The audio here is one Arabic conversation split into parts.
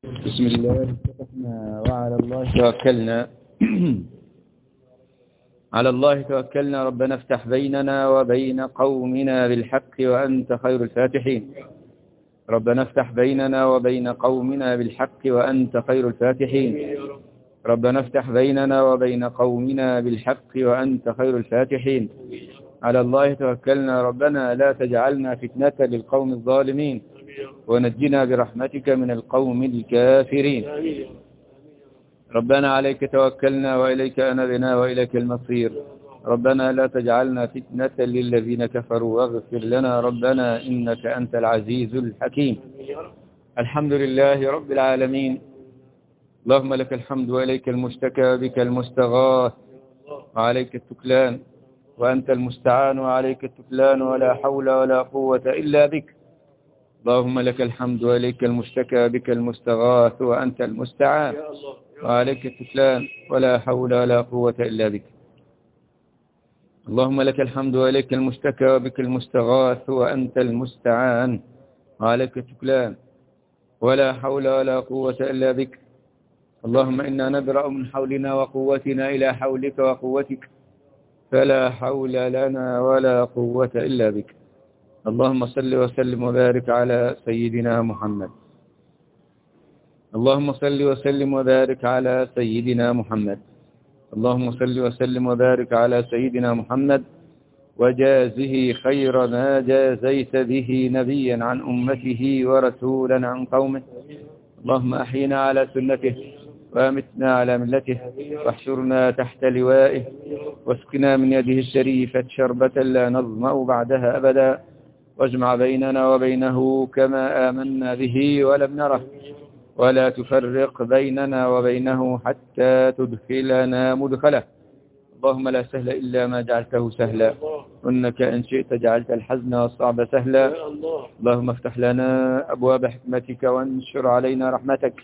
بسم الله اتفقنا وعلى الله توكلنا على الله توكلنا. ربنا افتح بيننا وبين قومنا بالحق وأنت خير الفاتحين. ربنا افتح بيننا وبين قومنا بالحق وأنت خير الفاتحين. ربنا افتح بيننا وبين قومنا بالحق وأنت خير الفاتحين. على الله توكلنا. ربنا لا تجعلنا فتنة للقوم الظالمين ونجنا برحمتك من القوم الكافرين. ربنا عليك توكلنا وإليك أنبنا وإليك المصير. ربنا لا تجعلنا فتنة للذين كفروا واغفر لنا ربنا إنك أنت العزيز الحكيم. الحمد لله رب العالمين. اللهم لك الحمد وإليك المشتكى بك المستغاث وعليك التكلان وأنت المستعان وعليك التكلان ولا حول ولا قوة إلا بك. اللهم لك الحمد وإليك المشتكى بك المستغاث وأنت المستعان وعليك التكلان ولا حول ولا قوة إلا بك. اللهم لك الحمد وإليك المشتكى بك المستغاث وأنت المستعان وعليك التكلان ولا حول ولا قوة إلا بك. اللهم إنا نبرأ من حولنا وقوتنا إلى حولك وقوتك فلا حول لنا ولا قوة إلا بك. اللهم صل وسلم وبارك على سيدنا محمد. اللهم صل وسلم وبارك على سيدنا محمد. اللهم صل وسلم وبارك على سيدنا محمد وجازه خير ما جازيت به نبيا عن أمته ورسولا عن قومه. اللهم أحينا على سنته وامتنا على ملته واحشرنا تحت لوائه واسقنا من يده الشريفة شربة لا نظمأ بعدها أبدا واجمع بيننا وبينه كما آمنا به ولم نره ولا تفرق بيننا وبينه حتى تدخلنا مدخله. اللهم لا سهل إلا ما جعلته سهلا وإنك إن شئت جعلت الحزن والصعب سهلا. اللهم افتح لنا أبواب حكمتك وانشر علينا رحمتك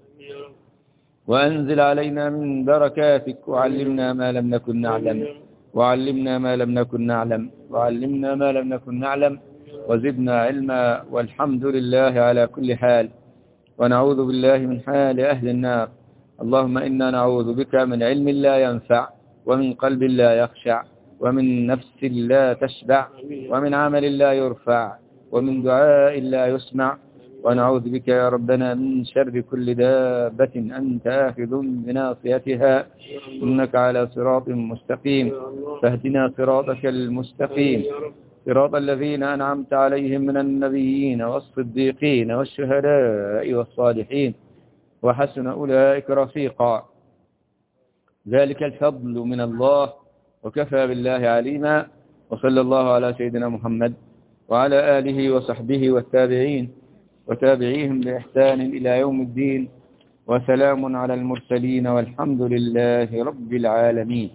وأنزل علينا من بركاتك وعلمنا ما لم نكن نعلم وعلمنا ما لم نكن نعلم وعلمنا ما لم نكن نعلم وزدنا علما. والحمد لله على كل حال ونعوذ بالله من حال أهل النار. اللهم إنا نعوذ بك من علم لا ينفع ومن قلب لا يخشع ومن نفس لا تشبع ومن عمل لا يرفع ومن دعاء لا يسمع. ونعوذ بك يا ربنا من شر كل دابة أنت آخذ بناصيتها إنك على صراط مستقيم. فاهدنا صراطك المستقيم صراط الذين أنعمت عليهم من النبيين والصديقين والشهداء والصالحين وحسن أولئك رفيقا. ذلك الفضل من الله وكفى بالله عليما. وصلى الله على سيدنا محمد وعلى آله وصحبه والتابعين وتابعيهم بإحسان إلى يوم الدين وسلام على المرسلين والحمد لله رب العالمين.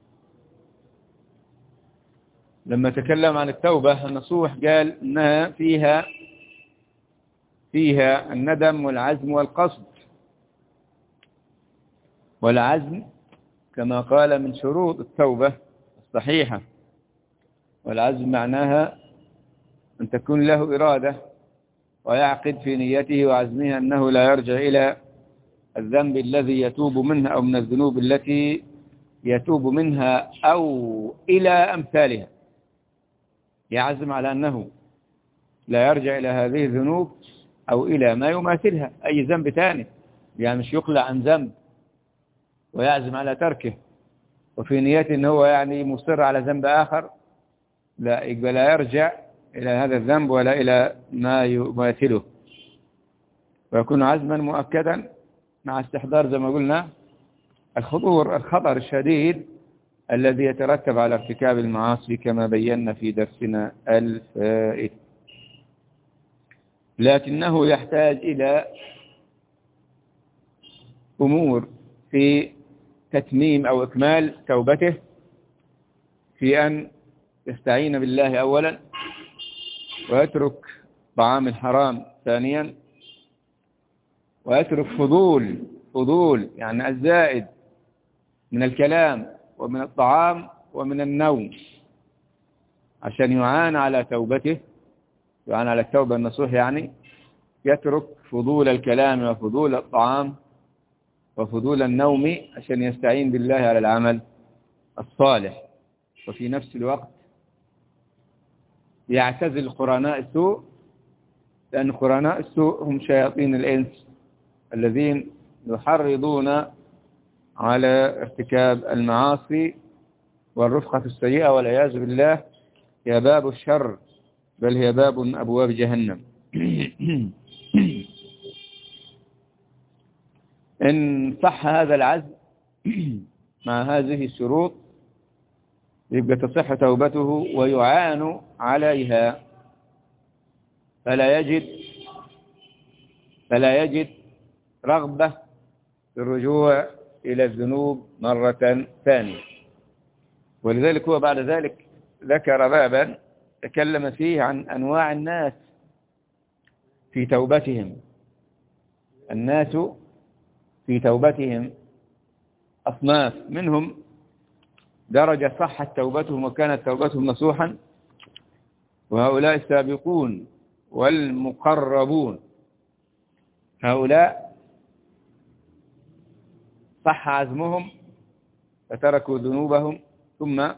لما تكلم عن التوبة النصوح قال إنها فيها الندم والعزم والقصد. والعزم كما قال من شروط التوبة الصحيحة. والعزم معناها أن تكون له إرادة ويعقد في نيته وعزمه أنه لا يرجع إلى الذنب الذي يتوب منه أو من الذنوب التي يتوب منها أو إلى أمثالها. يعزم على أنه لا يرجع إلى هذه الذنوب أو إلى ما يماثلها أي ذنب ثاني. يعني مش يقلع عن ذنب ويعزم على تركه وفي نيته أنه هو يعني مصر على ذنب آخر، لا يقبل لا يرجع إلى هذا الذنب ولا إلى ما يماثله ويكون عزما مؤكدا مع استحضار زي ما قلنا الخطر الشديد الذي يترتب على ارتكاب المعاصي كما بينا في درسنا الفائت. لكنه يحتاج إلى أمور في تتميم أو إكمال توبته، في أن يستعين بالله أولا ويترك طعام الحرام ثانيا ويترك فضول يعني الزائد من الكلام ومن الطعام ومن النوم عشان يعان على توبته، يعان على التوبة النصوح يعني يترك فضول الكلام وفضول الطعام وفضول النوم عشان يستعين بالله على العمل الصالح، وفي نفس الوقت يعتزل قرناء السوء، لأن قرناء السوء هم شياطين الإنس الذين يحرضون على ارتكاب المعاصي والرفقة السيئة، والعياذ بالله هي باب الشر، بل هي باب من أبواب جهنم. إن صح هذا العزم مع هذه الشروط يبقى تصح توبته ويعان عليها، فلا يجد رغبة في الرجوع إلى الذنوب مرة ثانية. ولذلك هو بعد ذلك ذكر بابا تكلم فيه عن أنواع الناس في توبتهم. الناس في توبتهم أصناف، منهم درجة صحت توبتهم وكانت توبتهم نصوحا، وهؤلاء السابقون والمقربون، هؤلاء صح عزمهم فتركوا ذنوبهم ثم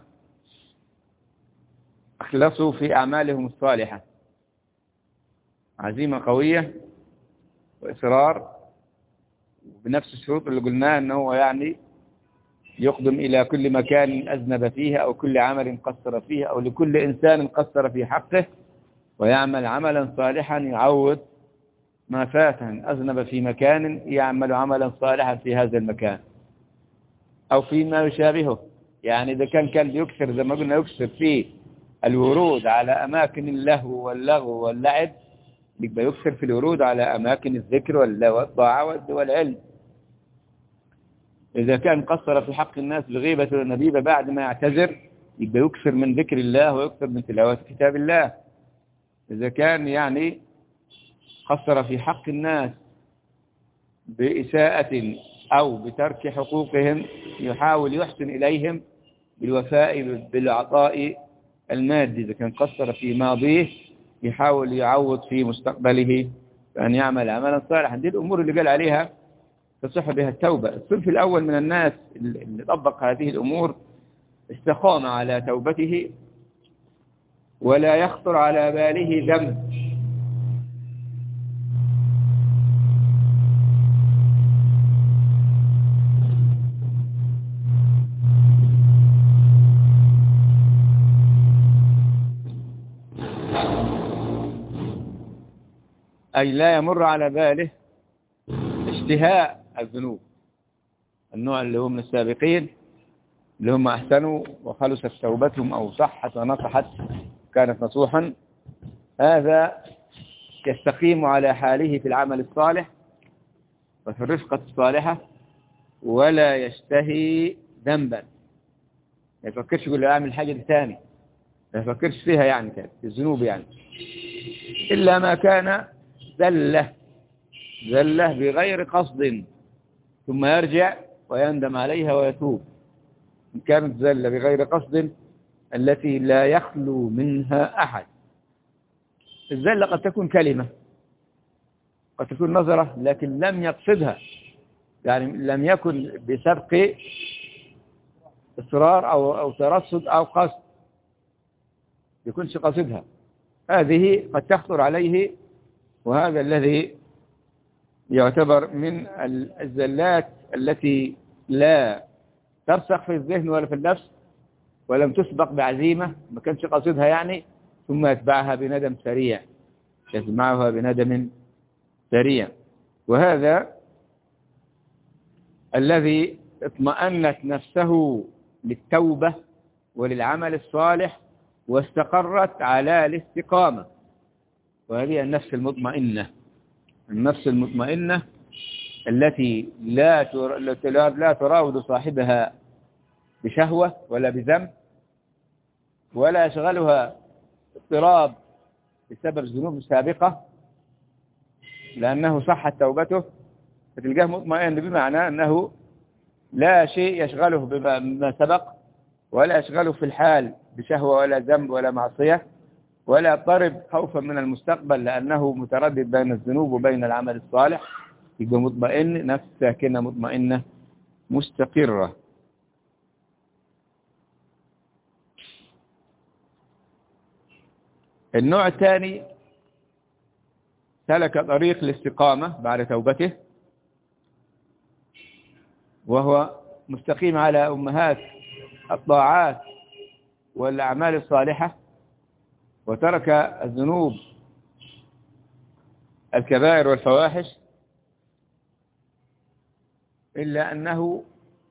أخلصوا في أعمالهم الصالحة، عزيمة قوية وإصرار بنفس الشروط اللي قلناها، أنه يعني يقدم إلى كل مكان أذنب فيه أو كل عمل قصر فيه أو لكل إنسان قصر في حقه، ويعمل عملا صالحا يعوض ما فاته. أذنب في مكان يعمل عملا صالحا في هذا المكان أو فيما يشابهه. يعني إذا كان كلب يكثر زي ما قلنا يكثر فيه الورود على أماكن اللهو واللغو واللعب، يبقى يكثر في الورود على أماكن الذكر والطاعة والعلم. إذا كان قصر في حق الناس بغيبة والنبيبة بعد ما يعتذر، يبقى يكثر من ذكر الله ويكثر من تلاوة كتاب الله. إذا كان يعني قصر في حق الناس بإساءة أو بترك حقوقهم، يحاول يحسن إليهم بالوفاء بالعطاء المادي. إذا كان قصر في ماضيه يحاول يعوض في مستقبله بأن يعمل عملا صالحا. دي الأمور اللي قال عليها تصح بها التوبة. الصنف الأول من الناس اللي طبق هذه الأمور استقام على توبته ولا يخطر على باله ذنب، أي لا يمر على باله اشتهاء الذنوب. النوع اللي هو من السابقين اللي هم أحسنوا وخلصت توبتهم أو صحت ونصحت كانت نصوحا، هذا يستقيم على حاله في العمل الصالح وفي الرفقة الصالحة ولا يشتهي ذنبا. ما يفكرش يقول له أعمل حاجة ثاني، ما يفكرش فيها يعني في الذنوب يعني، إلا ما كان زلة بغير قصد ثم يرجع ويندم عليها ويتوب. إن كانت زلة بغير قصد التي لا يخلو منها أحد. الزلة قد تكون كلمة، قد تكون نظرة لكن لم يقصدها، يعني لم يكن بسبق إصرار أو ترصد أو قصد، يكونش قصدها. هذه قد تخطر عليه، وهذا الذي يعتبر من الزلات التي لا ترسخ في الذهن ولا في النفس ولم تسبق بعزيمة، ما كانش قصدها يعني، ثم يتبعها بندم سريع، يتبعها بندم سريع. وهذا الذي اطمأنت نفسه للتوبة وللعمل الصالح واستقرت على الاستقامة، وهذه النفس المطمئنة. النفس المطمئنة التي لا تراود صاحبها بشهوة ولا بذنب ولا يشغلها اضطراب بسبب الذنوب السابقة، لأنه صحت توبته، فتلقاه مطمئن، بمعنى أنه لا شيء يشغله بما سبق ولا يشغله في الحال بشهوة ولا ذنب ولا معصية، ولا يضطرب خوفا من المستقبل لأنه متردد بين الذنوب وبين العمل الصالح، يبقى مطمئن، نفس ساكنة مطمئنة مستقرة. النوع الثاني سلك طريق الاستقامة بعد توبته، وهو مستقيم على أمهات الطاعات والأعمال الصالحة، وترك الذنوب الكبائر والفواحش، إلا أنه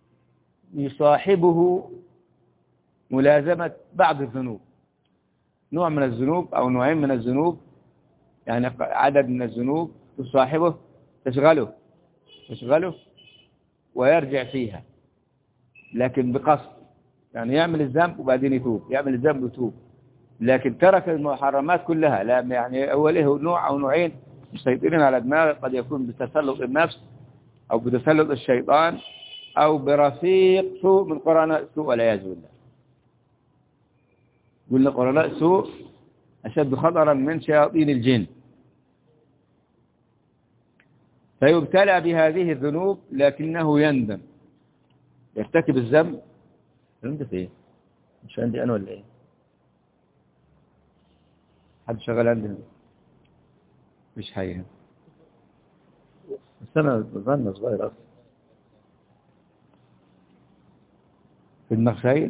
يصاحبه ملازمة بعض الذنوب، نوع من الذنوب أو نوعين من الذنوب، يعني عدد من الذنوب تصاحبه تشغله ويرجع فيها، لكن بقصد، يعني يعمل الذنب وبعدين يتوب، يعمل الذنب ويتوب، لكن ترك المحرمات كلها. لا يعني أوله نوع أو نوعين مسيطرين على دماغه، قد يكون بتسلط النفس أو بتسلط الشيطان أو برفيق سوء من قرناء سوء والعياذ بالله. قلنا قرناء سوء أشد خطرا من شياطين الجن. فيبتلى بهذه الذنوب لكنه يندم، يرتكب الذنب. انت فين؟ مش عندي انا ولا ايه؟ حد شغال عندنا؟ مش حي، بس انا بظن صغير اصلا في دماغ شايل.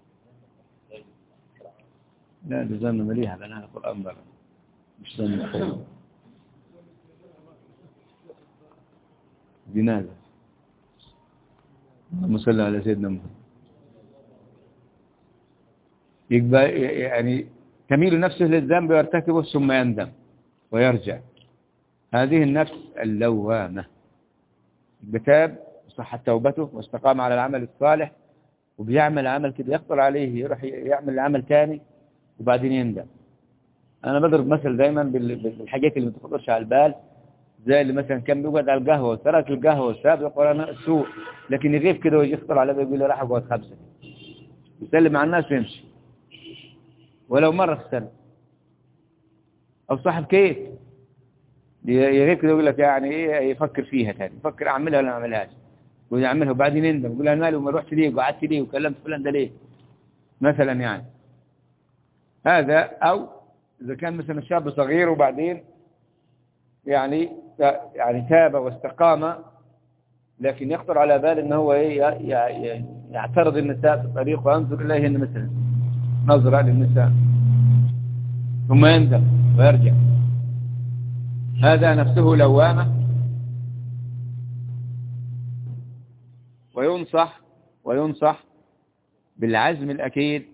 لا ده زن مليحة، لأنها القرآن بقى مش زن خير. جنازة. اللهم صل على سيدنا محمد. يبقى يعني تميل نفسه للذنب ويرتكبه ثم يندم ويرجع. هذه النفس اللوامة. بتاب وصحت توبته واستقام على العمل الصالح، وبيعمل عمل كده يخطر عليه يروح يعمل عمل تاني وبعدين يندم. أنا بضرب مثل دايما بالحاجات اللي ما تخطرش على البال، زي اللي مثلا كان بيقعد على القهوة وترك القهوة وساب قرناء السوء، لكن يغيب كده ويجي يخطر على باله يقول له راح اقعد 5 يسلم على الناس ويمشي ولو مرة في السنة. أو صاحب كيف يغيب كده يقول لك يعني إيه، يفكر فيها تاني، يفكر أعملها ولا ما أعملهاش، ويعملها وبعدين يندم يقول أنا مالي وما رحت ليه وقعدت ليه وكلمت فلان ده ليه مثلا. يعني هذا، أو إذا كان مثلا شاب صغير وبعدين يعني تاب واستقام، لكن يخطر على بال ان هو يعترض النساء في الطريق وينظر اليهن مثلا نظرة للنساء ثم يندم ويرجع. هذا نفسه لوامة. وينصح بالعزم الأكيد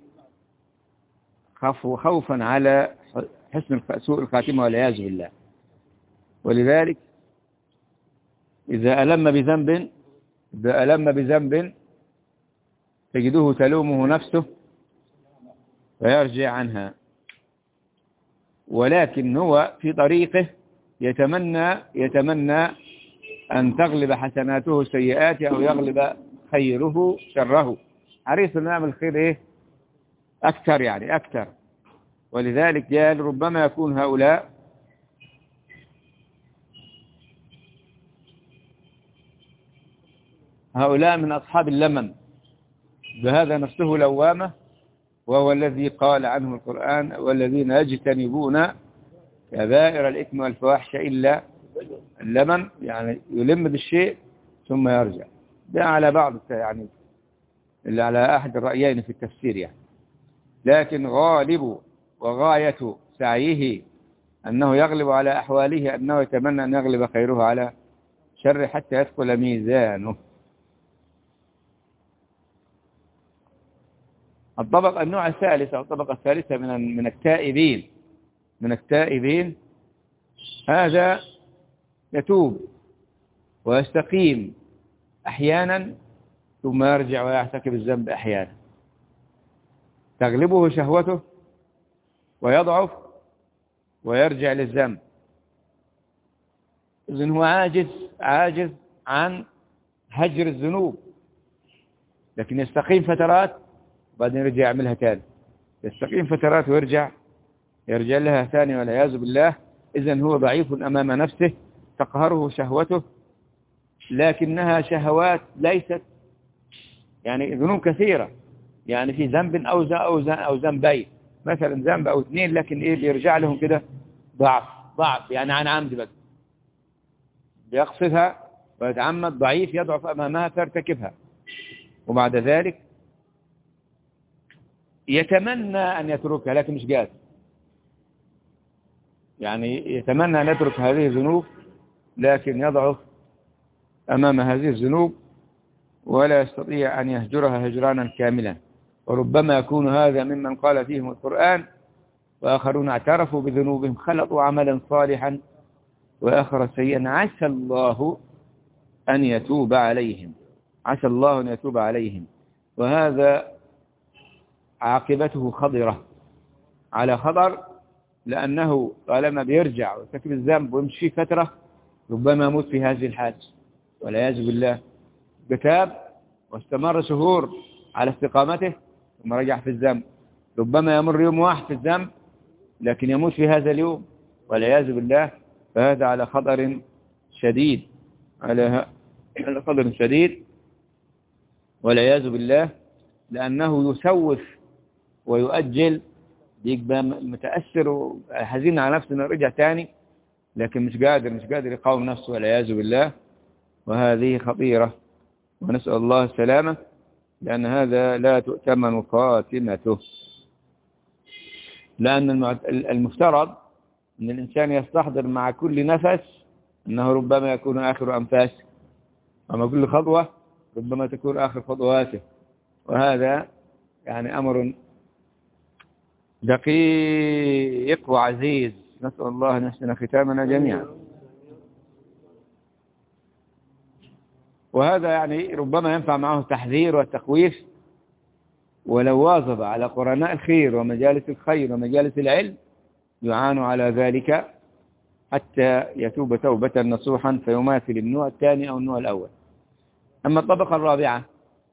خوفا على حسن سوء الخاتمة والعياذ بالله. ولذلك إذا ألم بذنب تجده تلومه نفسه ويرجع عنها، ولكن هو في طريقه يتمنى أن تغلب حسناته سيئاته أو يغلب خيره شره، حريص أن يعمل خير أكثر. ولذلك قال ربما يكون هؤلاء من أصحاب اللمم، بهذا نفسه لوامة، وهو الذي قال عنه القرآن والذين يجتنبون كبائر الإثم والفواحش إلا اللمم، يعني يلم بالشيء ثم يرجع. ده على بعض يعني اللي على أحد الرأيين في التفسير يعني. لكن غالب وغاية سعيه أنه يغلب على أحواله، أنه يتمنى أن يغلب خيره على شر حتى يدخل ميزانه. النوع الثالث أو الطبقة الثالثة من التائبين هذا يتوب ويستقيم أحيانا ثم يرجع ويعتكف الذنب أحيانا، تغلبه شهوته ويضعف ويرجع للذنب. إذن هو عاجز عن هجر الذنوب، لكن يستقيم فترات وبعدين يرجع يعملها تاني، يستقيم فترات ويرجع يرجع لها ثاني والعياذ بالله. إذن هو ضعيف أمام نفسه تقهره شهوته، لكنها شهوات ليست يعني ذنوب كثيرة، يعني في ذنب أو ذنبين، مثلا ذنب أو اثنين، لكن إيه بيرجع لهم كده ضعف يعني عن عمد بس بيقصدها ويتعمد، ضعيف يضعف أمامها فيرتكبها، وبعد ذلك يتمنى أن يتركها لكن مش قادر، يعني يتمنى أن يترك هذه الذنوب لكن يضعف أمام هذه الذنوب ولا يستطيع أن يهجرها هجرانا كاملا. وربما يكون هذا ممن قال فيهم القرآن: وآخرون اعترفوا بذنوبهم خلطوا عملا صالحا وآخر سيئا عسى الله أن يتوب عليهم، عسى الله أن يتوب عليهم. وهذا عاقبته خضرة على خطر، لأنه طالما بيرجع ويرتكب الذنب ويمشي فترة ربما يموت في هذه الحال والعياذ بالله. بتاب واستمر شهور على استقامته ثم رجع في الذنب، ربما يمر يوم واحد في الذنب لكن يموت في هذا اليوم والعياذ بالله. فهذا على خطر شديد، على خطر شديد والعياذ بالله، لأنه يسوف ويؤجل، يبقى متأثر وحزين على نفسه انه رجع تاني لكن مش قادر يقاوم نفسه والعياذ بالله. وهذه خطيرة ونسأل الله السلامة، لأن هذا لا تؤتمن خاتمته. لأن المفترض أن الإنسان يستحضر مع كل نفس أنه ربما يكون آخر أنفاسه، ومع كل خطوة ربما تكون آخر خطواته، وهذا يعني أمر دقيق وعزيز. نسأل الله أن يحسن ختامنا جميعا. وهذا يعني ربما ينفع معه التحذير والتخويف، ولو واظب على قرناء الخير ومجالس الخير ومجالس العلم يعان على ذلك حتى يتوب توبة نصوحا فيماثل النوع الثاني أو النوع الأول. أما الطبقة الرابعة: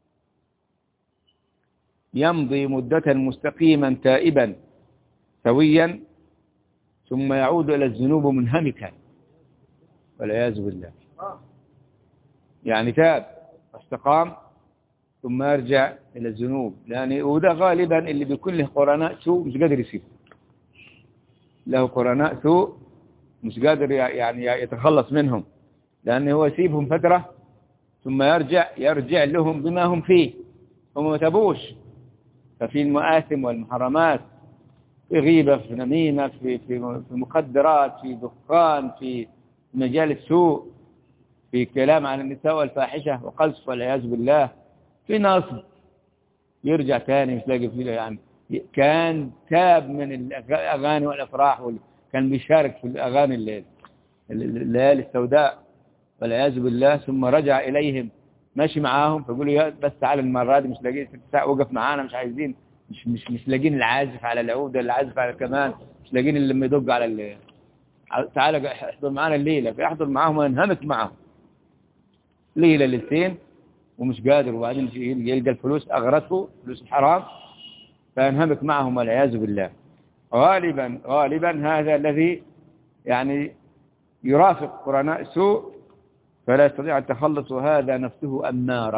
يمضي مدة مستقيما تائبا سويا ثم يعود إلى الذنوب منهمكا والعياذ بالله. يعني تاب واستقام ثم يرجع إلى الذنوب، وده غالبا اللي بيكون له قرناء سوء مش قادر يسيب، له قرناء سوء مش قادر يعني يتخلص منهم، لأنه هو يسيبهم فترة ثم يرجع لهم بما هم فيه، هم ما تابوش. ففي المآثم والمحرمات، في غيبة، في نميمة، في مخدرات، في دخان، في مجال السوء، في كلام عن النساء والفاحشة وقذف والعياذ بالله، في نصب، يرجع تاني مش لاقي فيه. يعني كان تاب من الأغاني والأفراح كان بيشارك في الأغاني الليالي السوداء والعياذ بالله، ثم رجع إليهم ماشي معاهم، فيقولوا بس تعال المرة دي مش لاقين 6 ساعة وقف معانا، مش عايزين، مش لاقين العازف على العود، العازف على الكمان، مش لاقين اللي يدق على تعال احضر معانا الليلة، فيحضر معاهم وينهمك معهم ليلة ليلتين ومش قادر، وبعدين يلقى الفلوس أغرته، فلوس الحرام، فينهمك معهم والعياذ بالله. غالبا هذا الذي يعني يرافق قرناء سوء فلا يستطيع التخلص، وهذا نفسه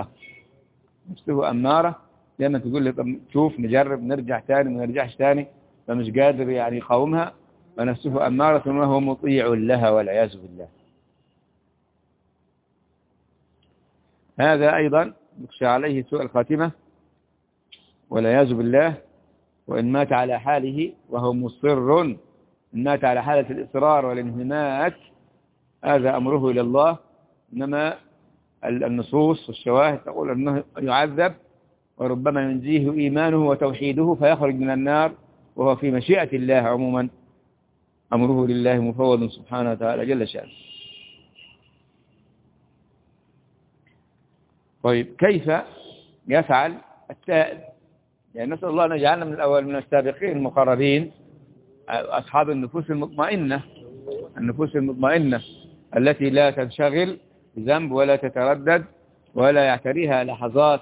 أمارة لما تقول لي طب شوف نجرب نرجع تاني ما نرجعش تاني، فمش قادر يعني يقاومها، فنفسه أمارة وهو مطيع لها والعياذ بالله. هذا أيضا يخشى عليه سوء الخاتمة والعياذ بالله. وإن مات على حاله وهو مصر، إن مات على حالة الإصرار والانهماك هذا أمره إلى الله، إنما النصوص والشواهد تقول أنه يعذب وربما ينجيه إيمانه وتوحيده فيخرج من النار وهو في مشيئة الله. عموما أمره لله مفوض سبحانه وتعالى جل شأنه. طيب كيف يفعل التائب؟ يعني نسأل الله أن يجعلنا من الأول من السابقين المقربين، أصحاب النفوس المطمئنة التي لا تنشغل بذنب ولا تتردد ولا يعتريها لحظات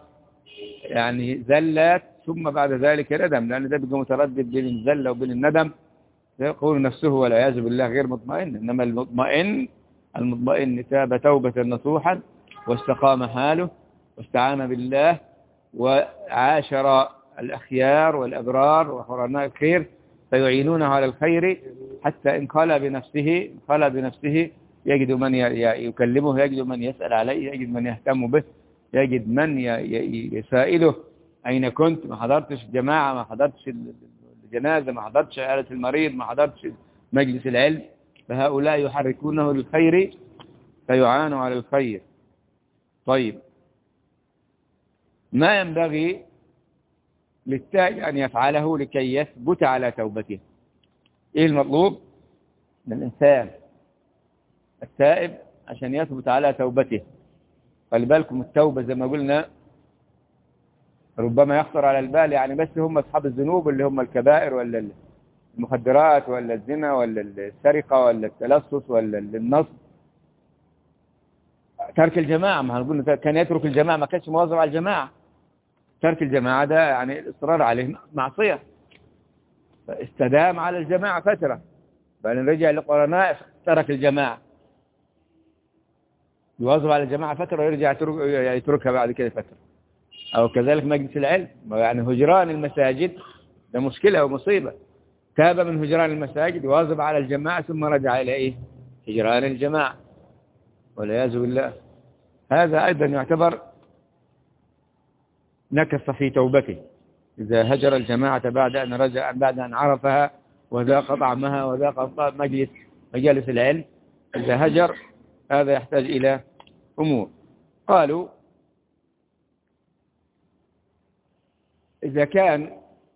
يعني زلات ثم بعد ذلك ندم، لأن ده بيبقى متردد بين الزلة وبين الندم، يقول نفسه والعياذ بالله غير مطمئن. إنما المطمئن تاب توبة نصوحا واستقام حاله واستعان بالله وعاشر الأخيار والأبرار وحرناء الخير فيعينونه على الخير، حتى إن خلى بنفسه يجد من يكلمه، يجد من يسأل عليه، يجد من يهتم به، يجد من يسائله أين كنت، ما حضرتش جماعة، ما حضرتش الجنازة، ما حضرتش عيادة المريض، ما حضرتش مجلس العلم. فهؤلاء يحركونه للخير فيعانوا على الخير. طيب، ما ينبغي للتائب أن يفعله لكي يثبت على توبته؟ إيه المطلوب من الإنسان التائب عشان يثبت على توبته؟ خلي بالكم، التوبة زي ما قلنا ربما يخطر على البال يعني بس هم أصحاب الذنوب اللي هم الكبائر، ولا المخدرات، ولا الزنا، ولا السرقة، ولا التلصص، ولا النصب. ترك الجماعة، ما هنقول كان يترك الجماعة، ما كانش مواظب على الجماعة. ترك الجماعة ده يعني الإصرار عليه معصية، فاستدام على الجماعة فترة، بعدين رجع لقرناء ترك الجماعة، يواظب على الجماعة فترة ويرجع يتركها بعد كده فترة. أو كذلك مجلس العلم، يعني هجران المساجد ده مشكلة ومصيبة. تاب من هجران المساجد وواظب على الجماعة ثم رجع إلى إيه؟ هجران الجماعة والعياذ بالله. هذا أيضا يعتبر نكث في توبته، إذا هجر الجماعة بعد أن عرفها وذاق طعمها وذاق مجالس العلم. إذا هجر هذا يحتاج إلى أمور. قالوا إذا كان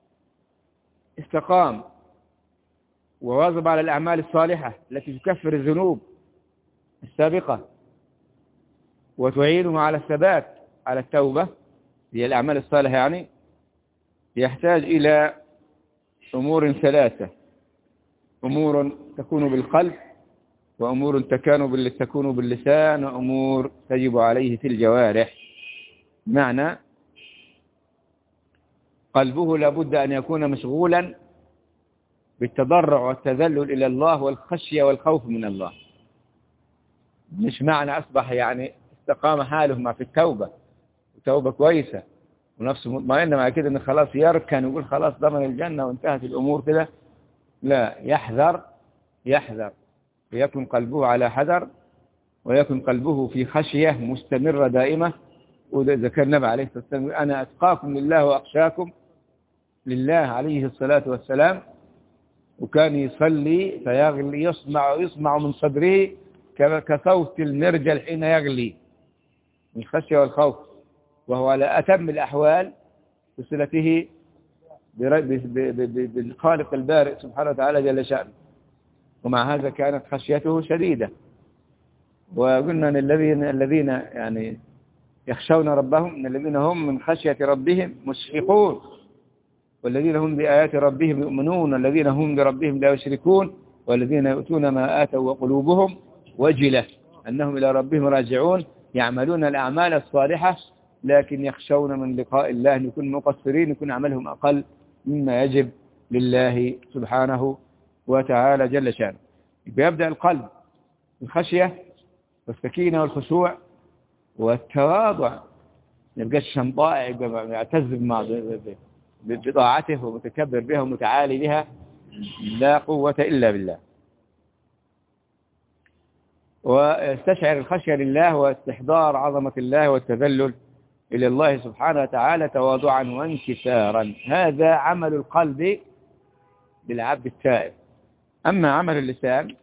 استقام وواظب على الأعمال الصالحة التي تكفر الذنوب السابقة وتعينه على الثبات على التوبة، هي الأعمال الصالحة يعني، يحتاج إلى أمور ثلاثة: أمور تكون بالقلب، وأمور تكون باللسان، وأمور تجب عليه في الجوارح. معنى قلبه لابد أن يكون مشغولا بالتضرع والتذلل إلى الله والخشية والخوف من الله. مش معنى أصبح يعني استقام حاله ما في التوبة وتوبة كويسة ونفسه مطمئنة مع كده إن خلاص يركن ويقول خلاص ضمن الجنة وانتهت الأمور كده. لا، يحذر ويكون قلبه على حذر، ويكون قلبه في خشية مستمرة دائمة. وإذا ذكر النبي عليه الصلاة والسلام: أنا أتقاكم لله وأخشاكم لله عليه الصلاة والسلام. وكان يصلي فيغلي، يسمع من صدره كصوت المرجل حين يغلي من الخشية والخوف، وهو على أتم الأحوال بصلته بالخالق البارئ سبحانه وتعالى جل شأنه. ومع هذا كانت خشيته شديدة. وقلنا أن الذين يعني يخشون ربهم من الذين هم من خشية ربهم مشفقون، والذين هم بآيات ربهم يؤمنون، والذين هم بربهم لا يشركون، والذين يؤتون ما آتوا وقلوبهم وجلة أنهم إلى ربهم راجعون، يعملون الأعمال الصالحة لكن يخشون من لقاء الله، أن يكون مقصرين، يكون عملهم أقل مما يجب لله سبحانه وتعالى جل شأنه. يبدأ القلب الخشية والسكينة والخشوع والتواضع، يبقى الشمطاء، يبقى يعتز بطاعته ومتكبر بها ومتعالي بها، لا قوة إلا بالله. ويستشعر الخشية لله واستحضار عظمة الله والتذلل إلى الله سبحانه وتعالى تواضعا وانكسارا. هذا عمل القلب بالعبد التائب. أما عمل اللسان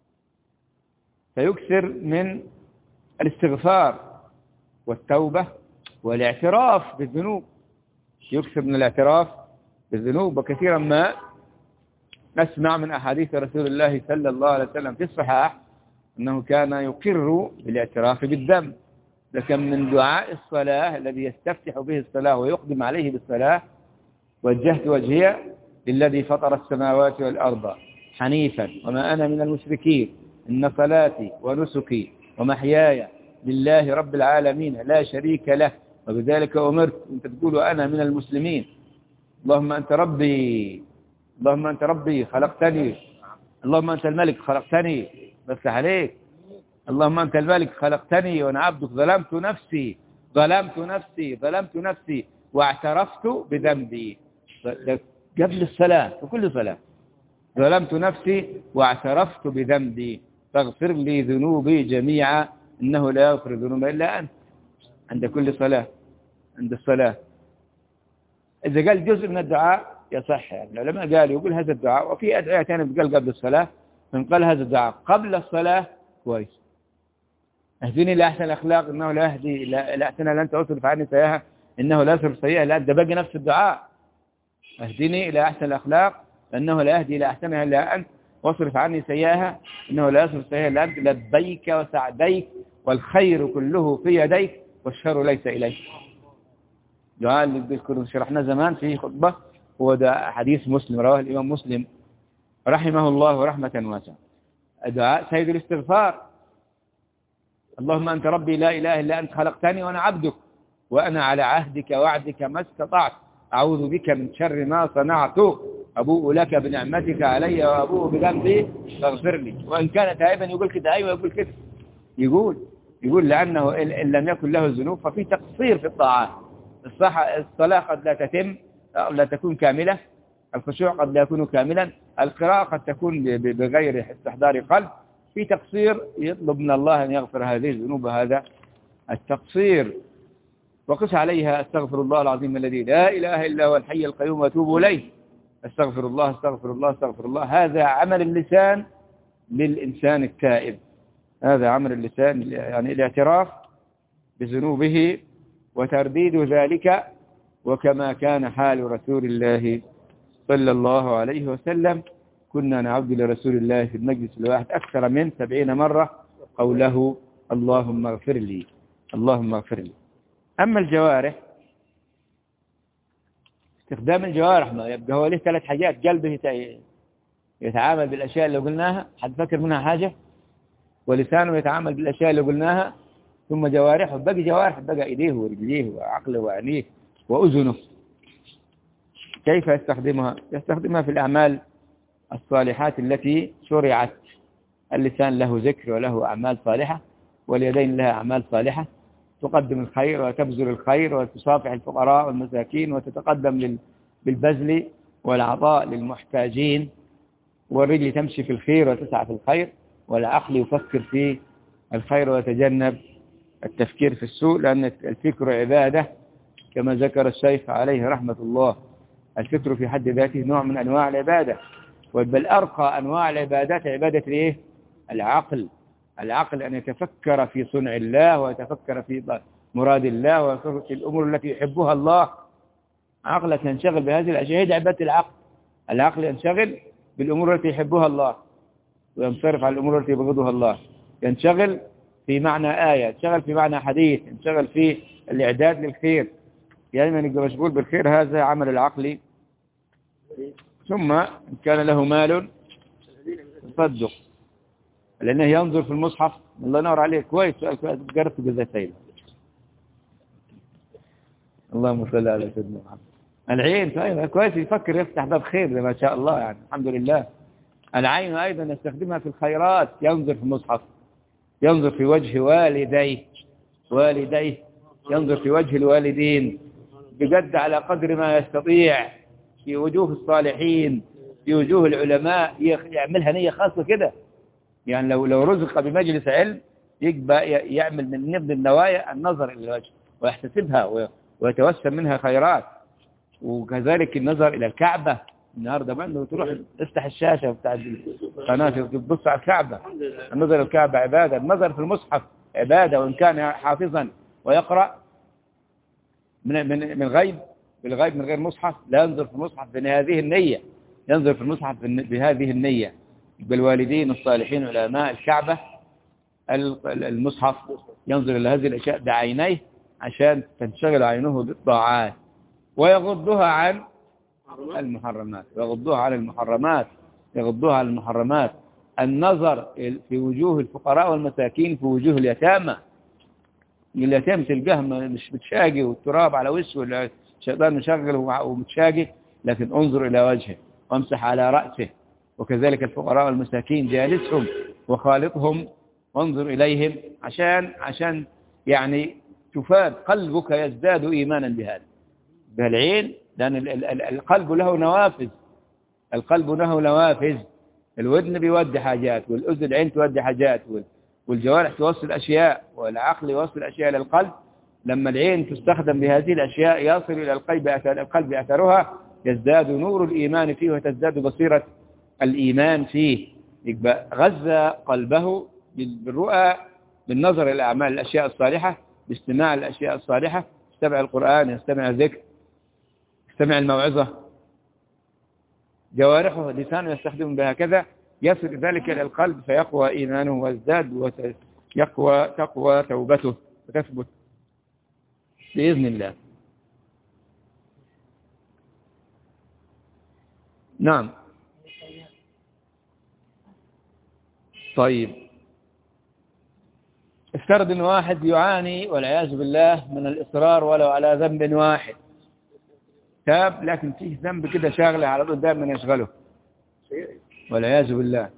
فيكثر من الاستغفار والتوبة والاعتراف بالذنوب، يكثر من الاعتراف بالذنوب. وكثيرا ما نسمع من أحاديث رسول الله صلى الله عليه وسلم في الصحاح أنه كان يقر بالاعتراف بالذنب. لكن من دعاء الصلاة الذي يستفتح به الصلاة ويقدم عليه بالصلاة: وجهت وجهي للذي فطر السماوات والأرض حنيفا وما أنا من المشركين، إن صلاتي ونسكي ومحياي لله رب العالمين لا شريك له وبذلك أمرت. أنت تقول أنا من المسلمين. اللهم أنت ربي خلقتني اللهم أنت الملك خلقتني، بس عليك. اللهم أنت الملك خلقتني وأنا عبدك، ظلمت نفسي ظلمت نفسي ظلمت نفسي واعترفت بذنبي. ده قبل الصلاة، في كل صلاة. ظلمت نفسي واعترفت بذنبي فاغفر لي ذنوبي جميعا إنه لا يغفر الذنوب إلا أنت. عند كل صلاة، عند الصلاة. إذا قال جزء من الدعاء يصح، يعني العلماء قالوا يقول هذا الدعاء، وفي أدعية ثانية بتقال قبل الصلاة، من قال هذا الدعاء قبل الصلاة كويس. اهدني لأحسن الأخلاق إنه لا يهدي إلى أحسن إلا أنت، أصرف عني سيئها إنه لا يصرف سيئها إلا أنت. ده باقي نفس الدعاء، اهدني إلى أحسن الأخلاق إنه لا يهدي إلى أحسنها إلا أنت، واصرف عني سيئها إنه لا يصرف سيئها إلا أنت. لبيك وسعديك والخير كله في يديك والشر ليس إليك. دعاء اللي كنا شرحنا زمان في خطبة، هو ده حديث مسلم رواه الإمام مسلم رحمه الله رحمة واسعة. دعاء سيد الاستغفار. اللهم أنت ربي لا إله إلا أنت خلقتني وأنا عبدك وأنا على عهدك وعدك ما استطعت، أعوذ بك من شر ما صنعت، أبوء لك بنعمتك علي وأبوء بذنبي فاغفر لي. وإن كان تائبا يقول كده، أيوة يقول كده، يقول لأنه إن لم يكن له الذنوب ففي تقصير في الطاعات. الصلاة قد لا تتم أو لا تكون كاملة، الخشوع قد لا يكون كاملا، القراءة قد تكون بغير استحضار قلب، في تقصير، يطلب من الله أن يغفر هذه الذنوب، هذا التقصير. وقس عليها استغفر الله العظيم الذي لا إله إلا هو الحي القيوم وأتوب إليه. استغفر الله استغفر الله استغفر الله. هذا عمل اللسان للإنسان التائب، هذا عمل اللسان، يعني الاعتراف بذنوبه وترديد ذلك. وكما كان حال رسول الله صلى الله عليه وسلم، كنا نعود لرسول الله في المجلس الواحد أكثر من 70 مرة قوله اللهم اغفر لي اللهم اغفر لي. أما الجوارح، استخدام الجوارح ما يبقى هو له 3 حاجات. قلبه يتعامل بالأشياء اللي قلناها، حد فكر منها حاجة؟ ولسانه يتعامل بالأشياء اللي قلناها، ثم جوارحه، باقي جوارح بقى إيديه ورجليه وعقله وعينيه وأذنه. كيف يستخدمها؟ يستخدمها في الأعمال الصالحات التي شرعت. اللسان له ذكر وله أعمال صالحة، واليدين لها أعمال صالحة، تقدم الخير وتبذل الخير وتصافح الفقراء والمساكين وتتقدم بالبذل والعطاء للمحتاجين، والرجل تمشي في الخير وتسعى في الخير، والعقل يفكر في الخير ويتجنب التفكير في السوء، لأن الفكر عبادة كما ذكر الشيخ عليه رحمة الله. الفكر في حد ذاته نوع من أنواع العبادة، بل أرقى أنواع العبادات عبادة إيه؟ العقل أن يتفكر في صنع الله ويتفكر في مراد الله وفي الأمور التي يحبها الله. عقلك ينشغل بهذه الأشياء، هي عبادة العقل ينشغل بالأمور التي يحبها الله وينصرف على الأمور التي يبغضها الله، ينشغل في معنى آية، ينشغل في معنى حديث، ينشغل في الإعداد للخير، يعني من يبقى مشغول بالخير، هذا عمل العقل. ثم إن كان له مال يصدق، لأنه ينظر في المصحف. الله ينور عليك، كويس، سؤال كويس، قرأت جزاتين. اللهم صل على سيدنا محمد. العين طيب كويس، يفكر يفتح باب خير ما شاء الله، يعني الحمد لله. العين أيضا يستخدمها في الخيرات، ينظر في المصحف، ينظر في وجه والديه، ينظر في وجه الوالدين بجد على قدر ما يستطيع، في وجوه الصالحين، في وجوه العلماء، يعملها نية خاصة كده. يعني لو رزق بمجلس علم يبقى يعمل من ضمن النوايا النظر إلى الوجه ويحتسبها ويتوسم منها خيرات. وكذلك النظر إلى الكعبة. النهارده بقى تروح تفتح الشاشة بتاع القناة تبص على الكعبة، النظر إلى الكعبة عبادة، النظر في المصحف عبادة، وإن كان حافظا ويقرأ من غيب، بالغيب من غير مصحف، لا ينظر في المصحف بهذه النية، ينظر في المصحف بهذه النية. بالوالدين الصالحين علماء الكعبة، المصحف، ينظر إلى هذه الأشياء بعينيه عشان تنشغل عينه بالطاعات، ويغضها عن المحرمات، يغضها عن المحرمات. النظر في وجوه الفقراء والمساكين، في وجوه اليتامى. اليتامى تلقاه مش متشاقي والتراب على وشه، ولا الشيطان مشغل ومتشاقي، لكن انظر إلى وجهه وامسح على رأسه وكذلك الفقراء والمساكين جالسهم وخالطهم وانظر إليهم عشان يعني تفاد قلبك يزداد إيمانا بهذا بالعين، لأن القلب له نوافذ. القلب له نوافذ، الودن بيودي حاجات، والأذن العين تودي حاجات، والجوارح توصل أشياء، والعقل يوصل أشياء إلى القلب. لما العين تستخدم بهذه الأشياء يصل إلى القلب أثرها، يزداد نور الإيمان فيه وتزداد بصيرة الإيمان فيه. يبقى غذى قلبه بالرؤى، بالنظر إلى أعمال الأشياء الصالحة، باستماع الأشياء الصالحة، يستمع القرآن، يستمع الذكر، يستمع الموعظة. جوارحه لسانه يستخدم بها كذا، يصل ذلك إلى القلب فيقوى إيمانه ويزداد تقوى توبته وتثبت بإذن الله. نعم. طيب، افترض ان واحد يعاني والعياذ بالله من الإصرار ولو على ذنب واحد، تاب لكن فيه ذنب كده شاغله على طول دائما يشغله والعياذ بالله،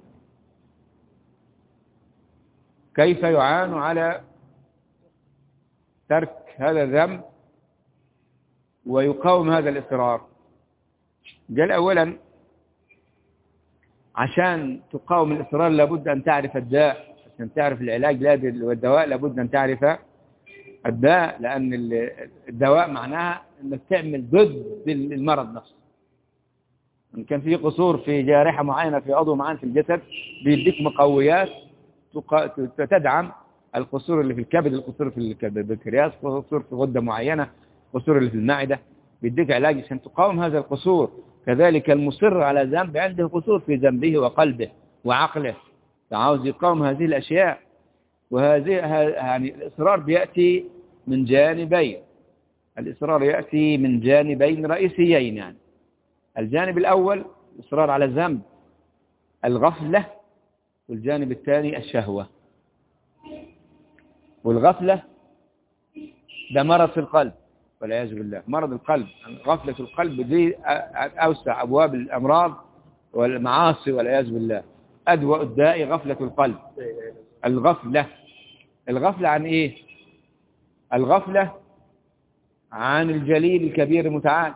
كيف يعان على ترك هذا الذنب ويقاوم هذا الإصرار؟ قال أولا عشان تقاوم الإصرار لابد أن تعرف الداء، عشان تعرف العلاج والدواء لابد أن تعرف الداء، لأن الدواء معناها أنك تعمل ضد المرض نفسه. إن كان في قصور في جارحة معينة في عضو معين في الجسد بيديك مقويات تدعم القصور اللي في الكبد، القصور في البنكرياس، قصور في غدة معينة، قصور اللي في المعدة، بيديك علاج عشان تقاوم هذا القصور. كذلك المصر على ذنب عنده قصور في ذنبه وقلبه وعقله، فعاوز يقاوم هذه الأشياء. وهذه يعني الإصرار بيأتي من جانبين، الإصرار يأتي من جانبين رئيسيين. يعني الجانب الأول الإصرار على الذنب، الغفلة، والجانب الثاني الشهوة. والغفلة ده مرض في القلب والعياذ بالله، مرض القلب. غفلة القلب دي أوسع أبواب الأمراض والمعاصي والعياذ بالله. أدوأ الداء غفلة القلب. الغفلة عن إيه؟ الغفلة عن الجليل الكبير المتعال،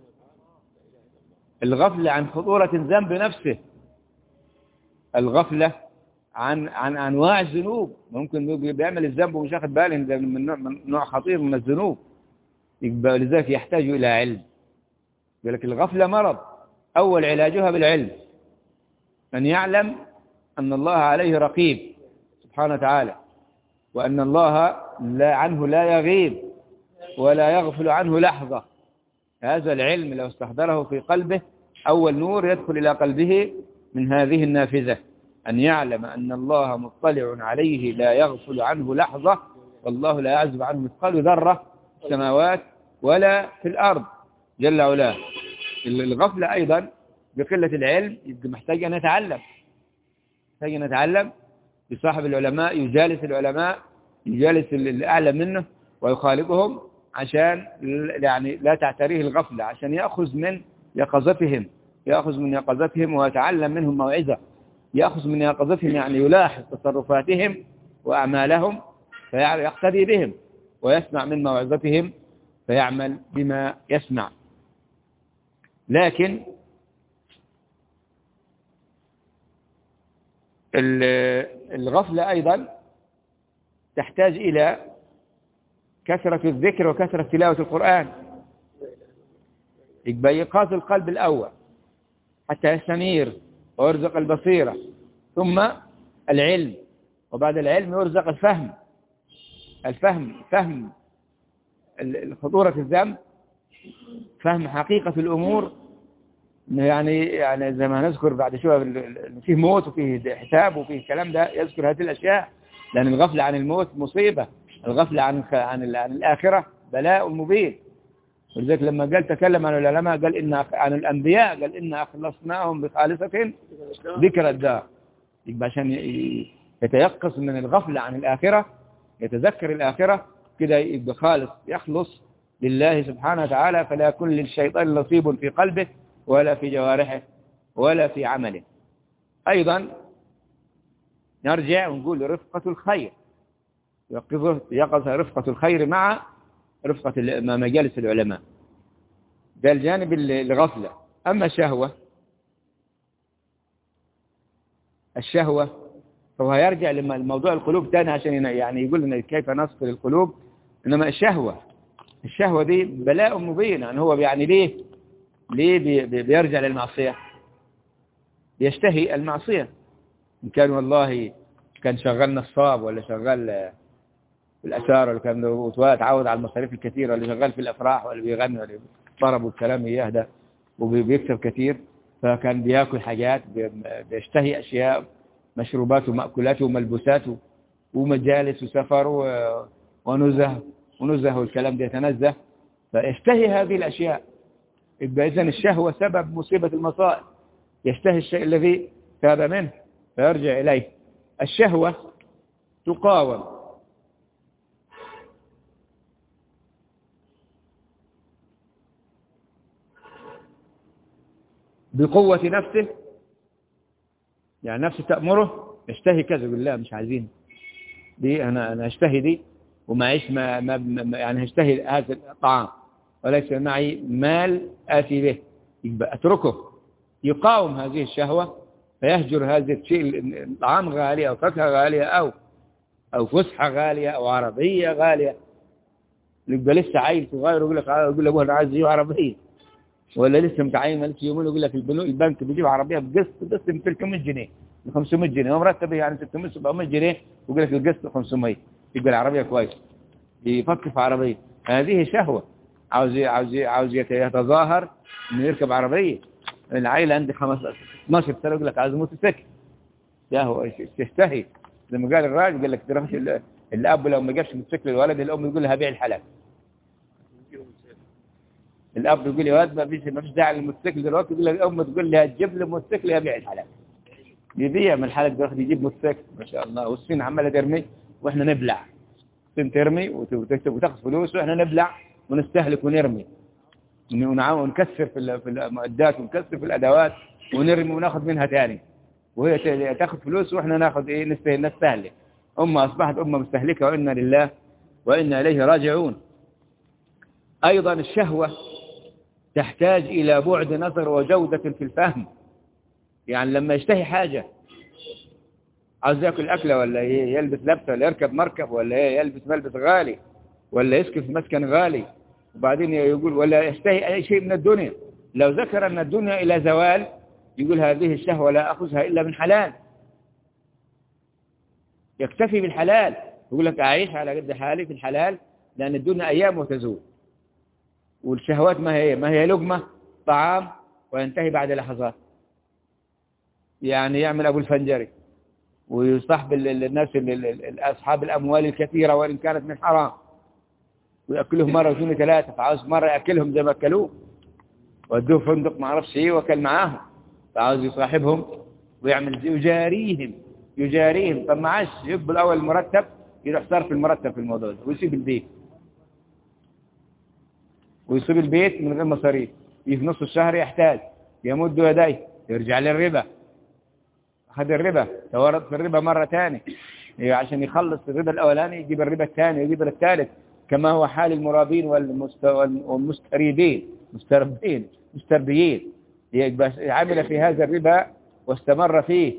الغفلة عن خطورة الذنب نفسه، الغفلة عن أنواع الذنوب. ممكن بيعمل الذنب ومش واخد باله من نوع خطير من الذنوب، لذلك يحتاج إلى علم. يقول لك الغفلة مرض، أول علاجها بالعلم، أن يعلم أن الله عليه رقيب سبحانه وتعالى، وأن الله عنه لا يغيب ولا يغفل عنه لحظة. هذا العلم لو استحضره في قلبه أول نور يدخل إلى قلبه من هذه النافذة، أن يعلم أن الله مطلع عليه لا يغفل عنه لحظة، والله لا يعزب عنه مثقال ذرة في السماوات ولا في الأرض جل علاه. الغفلة أيضا بقلة العلم محتاج أن يتعلم، بصاحب العلماء، يجالس العلماء، يجالس الأعلى منه ويخالطهم، عشان يعني لا تعتريه الغفلة، عشان يأخذ من يقظتهم ويتعلم منهم موعظة، يأخذ من يقظتهم يعني يلاحظ تصرفاتهم وأعمالهم فيقتدي بهم، ويسمع من موعظتهم فيعمل بما يسمع. لكن الغفلة أيضا تحتاج إلى كثرة الذكر وكثرة تلاوة القرآن. يبقى يقاس القلب الأول حتى يستنير ويرزق البصيرة، ثم العلم، وبعد العلم يرزق فهم خطورة الذنب، فهم حقيقة الأمور. يعني زي ما نذكر بعد شوية فيه موت وفيه حساب وفيه الكلام ده، يذكر هذه الأشياء، لأن الغفلة عن الموت مصيبة، الغفلة عن الآخرة بلاء مبين. ولذلك لما قال تكلم عن العلماء قال عن الأنبياء قال إنا أخلصناهم بخالصة ذكر الدار. يبقى عشان يتيقظ من الغفلة عن الآخرة، يتذكر الآخرة كده، يبقى خالص يخلص لله سبحانه وتعالى، فلا يكون للشيطان نصيب في قلبه ولا في جوارحه ولا في عمله. أيضا نرجع ونقول رفقة الخير، يقظ رفقة الخير مع رفقة مجالس العلماء، ده الجانب الغفلة. أما الشهوة فهو يرجع لموضوع القلوب تاني عشان يعني يقول لنا كيف نصل القلوب. إنما الشهوة دي بلاء مبين. يعني هو يعني ليه بيرجع للمعصية؟ يشتهي المعصية. إن كان والله كان شغال نصاب ولا شغال في الأسار ولا كان تعود على المصاريف الكثيرة ولا شغال في الأفراح ولا بيغني ولا طرب والكلام إياه ده وبيكسب كثير، فكان بياكل حاجات، بيشتهي أشياء، مشروبات ومأكولات وملبوسات ومجالس وسفر ونزه والكلام ده يتنزه، فيشتهي هذه الأشياء. يبقى إذن الشهوة سبب مصيبة المصائب، يشتهي الشيء الذي تاب منه فيرجع إليه. الشهوة تقاوم بقوة نفسه، يعني نفسه تأمره يشتهي كذا، يقول لا مش عايزين دي، أنا أشتهي دي ومعيش يعني هشتهي هذا الطعام وليس معي مال آتي به، يبقى أتركه. يقاوم هذه الشهوة فيهجر هذا الشيء، الطعام غالي أو فاكهة غالية أو فسحة غالية أو عربية غالية. يبقى لسه عيل صغير يقول لأبوه أنا عايز أجيب عربية، ولا لسه متعين مالك يومين يقول لك البنك بيجيب عربية بقسط من 300 جنيه ل 500 جنيه ومرتب يعني 600 700 جنيه ويقول لك القسط 500، يبقى العربية كويس، يفكر في عربية. هذه شهوة، عاوز يتظاهر انه يركب عربية. العائلة عندي 12 سنة يقول لك عايز موتوسيكل، شهوة تشتهي. لما قال الراجل قال لك الاب لو ما جابش موتوسيكل للولد الام يقول لها بيع الحلال. الاب يقول يا واد ما فيش داعي للموتوسيكل دلوقتي، يقول لك الام تقول لها تجيب لي موتوسيكل يا بيع الحلال. يبيع من الحلال دلوقتي يجيب موتوسيكل ما شاء الله، والصين عماله ترمي واحنا نبلع. الصين ترمي وتاخذ فلوس واحنا نبلع ونستهلك ونرمي ونكسر في المعدات ونكسر في الادوات ونرمي وناخذ منها ثاني، وهي تاخذ فلوس واحنا ناخذ ايه نستهلك. اصبحت مستهلكه، وإنا لله وإنا إليه راجعون. أيضا الشهوة تحتاج إلى بعد نظر وجودة في الفهم. يعني لما يشتهي حاجة، عاوز يأكل أكلة ولا يلبس لبسة ولا يركب مركب ولا يلبس ملبس غالي ولا يسكن في مسكن غالي، وبعدين يقول ولا يشتهي أي شيء من الدنيا، لو ذكر أن الدنيا إلى زوال يقول هذه الشهوة لا أخذها إلا من حلال، يكتفي بالحلال. يقول لك أعيش على قد حالي في الحلال لأن الدنيا أيام وتزول. والشهوات ما هي لقمة طعام وينتهي بعد لحظات. يعني يعمل أبو الفنجري ويصاحب الناس أصحاب الأموال الكثيرة وإن كانت من حرام، ويأكلهم مرة واثنين ثلاثة، فعاوز مرة يأكلهم زي ما أكلوه ودوه فندق ما عرفش إيه وكل معاهم، فعاوز يصاحبهم ويعمل يجاريهم. طب معاش يقبل أول المرتب يروح صرف المرتب في الموضوع ده ويسيب البيت من غير مصاريف، في نص الشهر يحتاج يمد يديه يرجع للربا، أخذ الربا تورط في الربا مرة ثانية عشان يخلص الربا الأولاني يجيب الربا الثاني ويجيب الثالث، كما هو حال المرابين والمستربين عمل في هذا الربا واستمر فيه.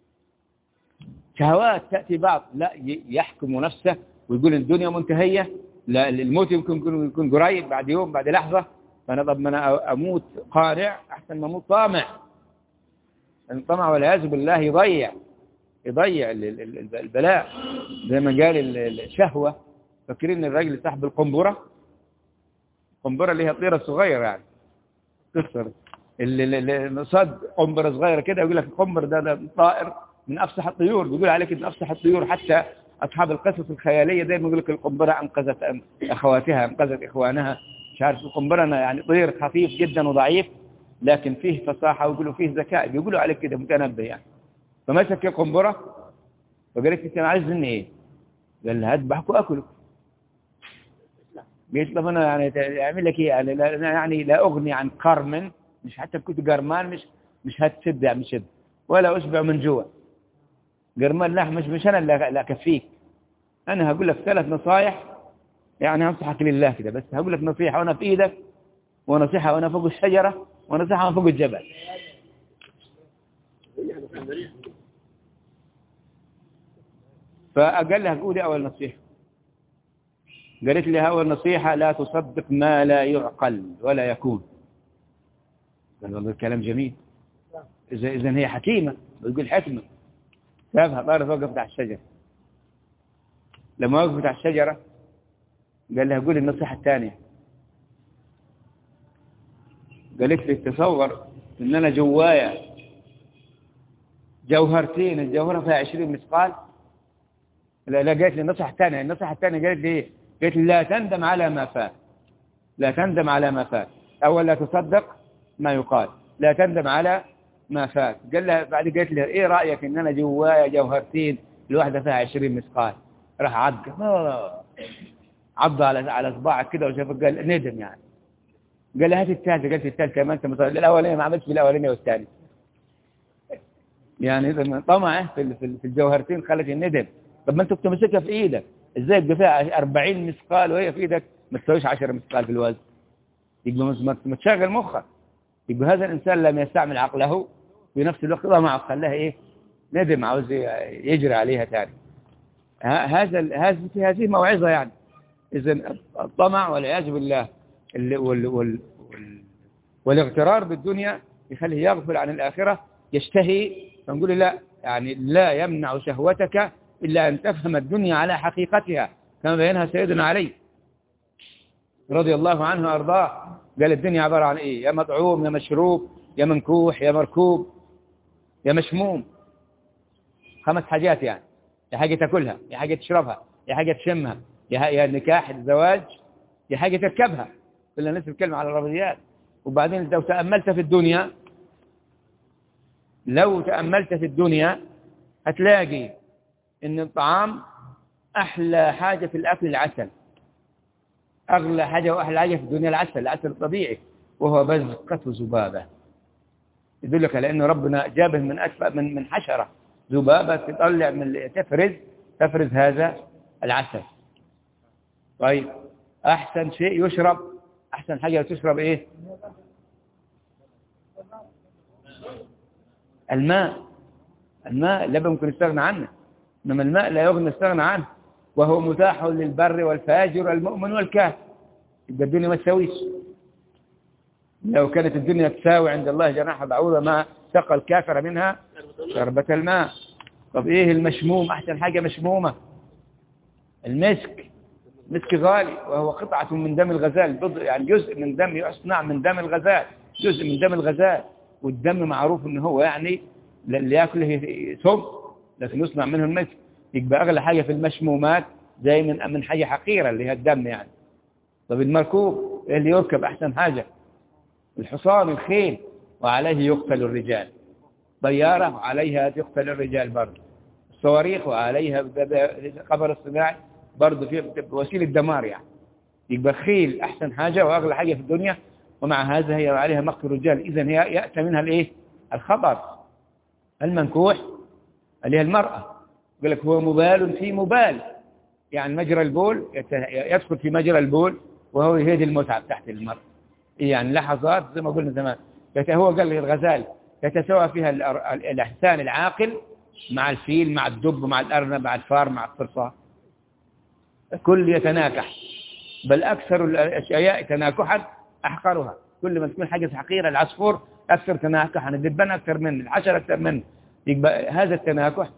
شهوات تأتي بعض لا يحكم نفسه ويقول الدنيا منتهية، لا الموت يكون قريب بعد يوم بعد لحظة، فأنا طب ما أنا أموت قانع أحسن ما أموت طامع. الطمع والعياذ بالله يضيع البلاء. زي ما قال الشهوة، فاكرين الراجل صاحب القنبرة اللي هي الطيرة الصغيرة، يعني تكسر اللي صاد قنبرة صغيرة كده، يقول لك القنبر ده طائر من أفصح الطيور، بيقول عليك من أفصح الطيور. حتى أصحاب القصص الخيالية دايما يقول لك القنبرة أنقذت أخواتها، أنقذت إخوانها، مش عارف. القنبرة يعني طير خفيف جدا وضعيف لكن فيه فصاحة ويقولوا فيه ذكاء، بيقولوا عليك كده متنبه يعني. فمسك القنبرة فقالت انت عايز مني ايه؟ قال لها اذبحك واكلك. قلت له انا يعني اعمل لك ايه؟ يعني لا اغني عن كرم، مش حتى كنت قرمان مش هتسد يعني شد، ولا أشبع من جوع. قرمان لا، مش أنا اللي أكفيك، أنا هقول لك 3 نصايح، يعني أنصحك لله كده، بس هقول لك نصيحة وأنا في إيدك، ونصيحة وأنا فوق الشجرة، ونصيحة وأنا فوق الجبل. فقال لها قولي أول نصيحة. قالت لي أول نصيحة: لا تصدق ما لا يعقل ولا يكون. قال والله الكلام جميل، إذن هي حكيمة بتقول حكمة. سابها طارت وقفت على الشجرة. لما وقفت على الشجرة قال لها قولي النصيحة الثانية. قالت لي تصور إن أنا جوايا جوهرتين، الجوهرة فيها 20 مثقال. لا قالت لي النصيحة الثانية. النصيحة الثانية قالت لي إيه؟ قالت لي لا تندم على ما فات، لا تندم على ما فات. أول لا تصدق ما يقال، لا تندم على ما فات. قال لها بعد قالت لي إيه رأيك إن أنا جوايا جوهرتين الواحدة فيها 20 مثقال. راح عض على صباعك كده وشافك، قال ندم يعني. قال لها هات الثالثة. قالت الثالثة ما أنت الأولانية ما عملتش بالأولانية والثانية. يعني إذا طمعه في الجوهرتين خلت الندم. طب ما أنت كنت ماسكها في إيدك، إزاي يبقى فيها 40 مثقال وهي في إيدك ما تسويش 10 مثقال في الوزن؟ يبقى ما تشغل مخك. يبقى هذا الإنسان لم يستعمل عقله، في نفس الوقت طمعه خلاها إيه؟ ندم، عاوز يجري عليها ثاني. هذه موعظة يعني. إذن الطمع والعياذ بالله والاغترار بالدنيا يخليه يغفل عن الآخرة، يشتهي. فنقول لا، يعني لا يمنع شهوتك إلا أن تفهم الدنيا على حقيقتها، كما بينها سيدنا علي رضي الله عنه وأرضاه. قال الدنيا عبارة عن إيه؟ يا مطعوم، يا مشروب، يا منكوح، يا مركوب، يا مشموم. 5 حاجات يعني. يا حاجة تأكلها، يا حاجة تشربها، يا حاجة تشمها، يا نكاح الزواج، يا حاجة تركبها. كلنا نسمع الكلمة على الرياضيات. وبعدين لو تأملت في الدنيا هتلاقي إن الطعام أحلى حاجة في الأكل العسل. أغلى حاجة وأحلى حاجة في الدنيا العسل الطبيعي، وهو بزقة ذبابة. يدلك على أنه ربنا جابه من حشرة ذبابة تطلع تفرز هذا العسل. طيب أحسن شيء يشرب، أحسن حاجة تشرب إيه؟ الماء لا يمكن نستغنى عنه، إنما الماء لا يمكن نستغنى عنه، وهو متاح للبر والفاجر، المؤمن والكافر. يبقى الدنيا ما تساويش. لو كانت الدنيا تساوي عند الله جناح بعوضة ما سقى الكافر منها شربة الماء. طب إيه المشموم؟ أحسن حاجة مشمومة المسك غالي، وهو قطعة من دم الغزال، يعني جزء من دم، يصنع من دم الغزال، جزء من دم الغزال. والدم معروف إنه هو يعني اللي يأكله سم، لكن يصنع منه المسك. يبقى أغلى حاجة في المشمومات زي من حاجة حقيرة اللي هي الدم يعني. طب المركوب اللي يركب أحسن حاجة الحصان، الخيل، وعليه يقتل الرجال. طيارة وعليها يقتل الرجال برضه. الصواريخ وعليها قبر الصناعي برضه في وسيلة دمار يعني. يبقى خيل أحسن حاجة وأغلى حاجة في الدنيا، ومع هذا هي عليها مقتل الرجال. إذن هي يأتي منها الإيه؟ الخطر. المنكوح اللي هي المرأة، يقول لك هو مبال في مبال، يعني مجرى البول يدخل في مجرى البول، وهو يهدي المتعة تحت المرأة، يعني لحظات زي ما قلنا زمان. هو قال الغزال يتساوى فيها الإنسان العاقل مع الفيل، مع الدب، مع الأرنب، مع الفار، مع الصرصار، كل يتناكح. بل أكثر الأشياء تناكحا أحقرها. كل ما تكون حاجة حقيرة، العصفور أكثر تناكحا، الدبان أكثر منه، الحشرة أكثر منه. يبقى هذا التناكح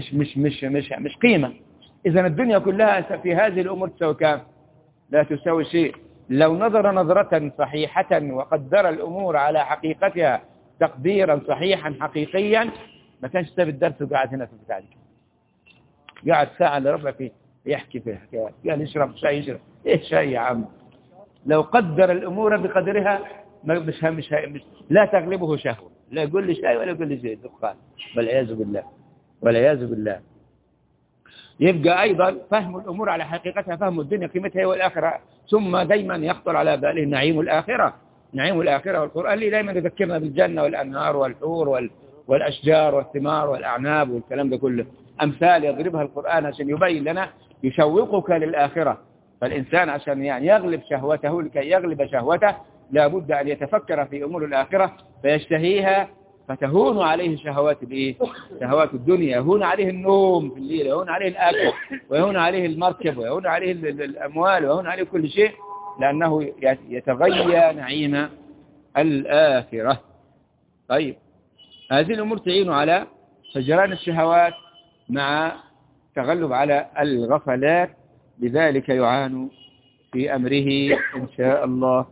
مش قيمة. إذن الدنيا كلها في هذه الأمور تساوي كام؟ لا تساوي شيء. لو نظر نظرة صحيحة وقدر الأمور على حقيقتها تقديرا صحيحا حقيقيا ما كانش ساب الدرس وقاعد هنا في البتاع دي، قاعد ساعة إلا ربع فيه يحكي في الحكايات. قال يشرب شاي، يشرب إيه شاي يا عم؟ لو قدر الأمور بقدرها مش لا تغلبه شهوة، لا يقول لي شاي ولا يقول لي شيء دخان، والعياذ بالله. يبقى أيضا فهم الأمور على حقيقتها، فهم الدنيا قيمتها والآخرة. ثم دايما يخطر على باله نعيم الآخرة. والقرآن لي دايما يذكرنا بالجنة والأنهار والحور والأشجار والثمار والأعناب والكلام ده كله، أمثال يضربها القرآن عشان يبين لنا، يشوقك للآخرة. فالإنسان عشان يعني يغلب شهوته، لكي يغلب شهوته لابد أن يتفكر في أمور الآخرة فيشتهيها، فتهون عليه شهوات الإيه؟ شهوات الدنيا، يهون عليه النوم في الليل، يهون عليه الأكل، ويهون عليه المركب، ويهون عليه الأموال، ويهون عليه كل شيء، لأنه يتغيى نعيم الآخرة. طيب، هذه الأمور تعين على فجران الشهوات مع تغلب على الغفلات، لذلك يعان في أمره إن شاء الله.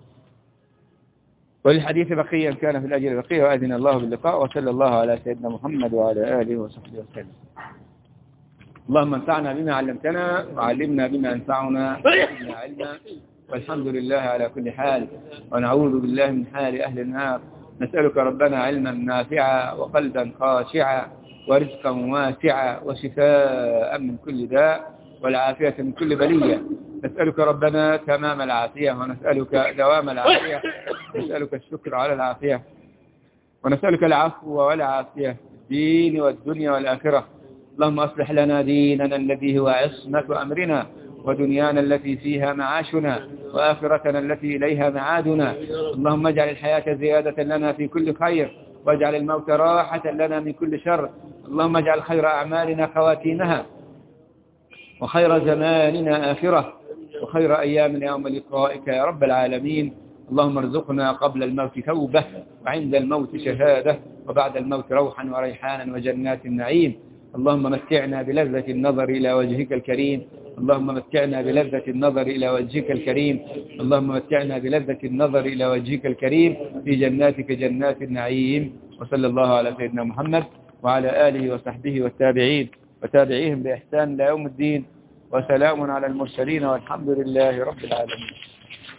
وللحديث بقية كان في الأجل بقية، وأذن الله باللقاء، وصلى الله على سيدنا محمد وعلى آله وصحبه وسلم. اللهم انفعنا بما علمتنا، وعلمنا بما ينفعنا، وزدنا علما، والحمد لله على كل حال، ونعوذ بالله من حال أهل النار. نسألك ربنا علما نافعا، وقلبا خاشعا، ورزقا واسعا، وشفاء من كل داء، والعافية من كل بلية. نسألك ربنا تمام العافية، ونسألك دوام العافية، نسألك الشكر على العافية، ونسألك العفو والعافية في الدين والدنيا والآخرة. اللهم أصلح لنا ديننا الذي هو عصمة أمرنا، ودنيانا التي فيها معاشنا، وآخرتنا التي إليها معادنا. اللهم اجعل الحياة زيادة لنا في كل خير، واجعل الموت راحة لنا من كل شر. اللهم اجعل خير أعمالنا خواتيمها، وخير زماننا آخرة، وخير أيامنا يوم لقائك يا رب العالمين. اللهم ارزقنا قبل الموت توبة، وعند الموت شهادة، وبعد الموت روحا وريحانا وجنات النعيم. اللهم متعنا بلذة النظر إلى وجهك الكريم، اللهم متعنا بلذة النظر إلى وجهك الكريم، اللهم متعنا بلذة النظر إلى وجهك الكريم في جناتك جنات النعيم. وصلى الله على سيدنا محمد وعلى آله وصحبه والتابعين وتابعيهم بإحسان إلى يوم الدين، وسلام على المرسلين، والحمد لله رب العالمين.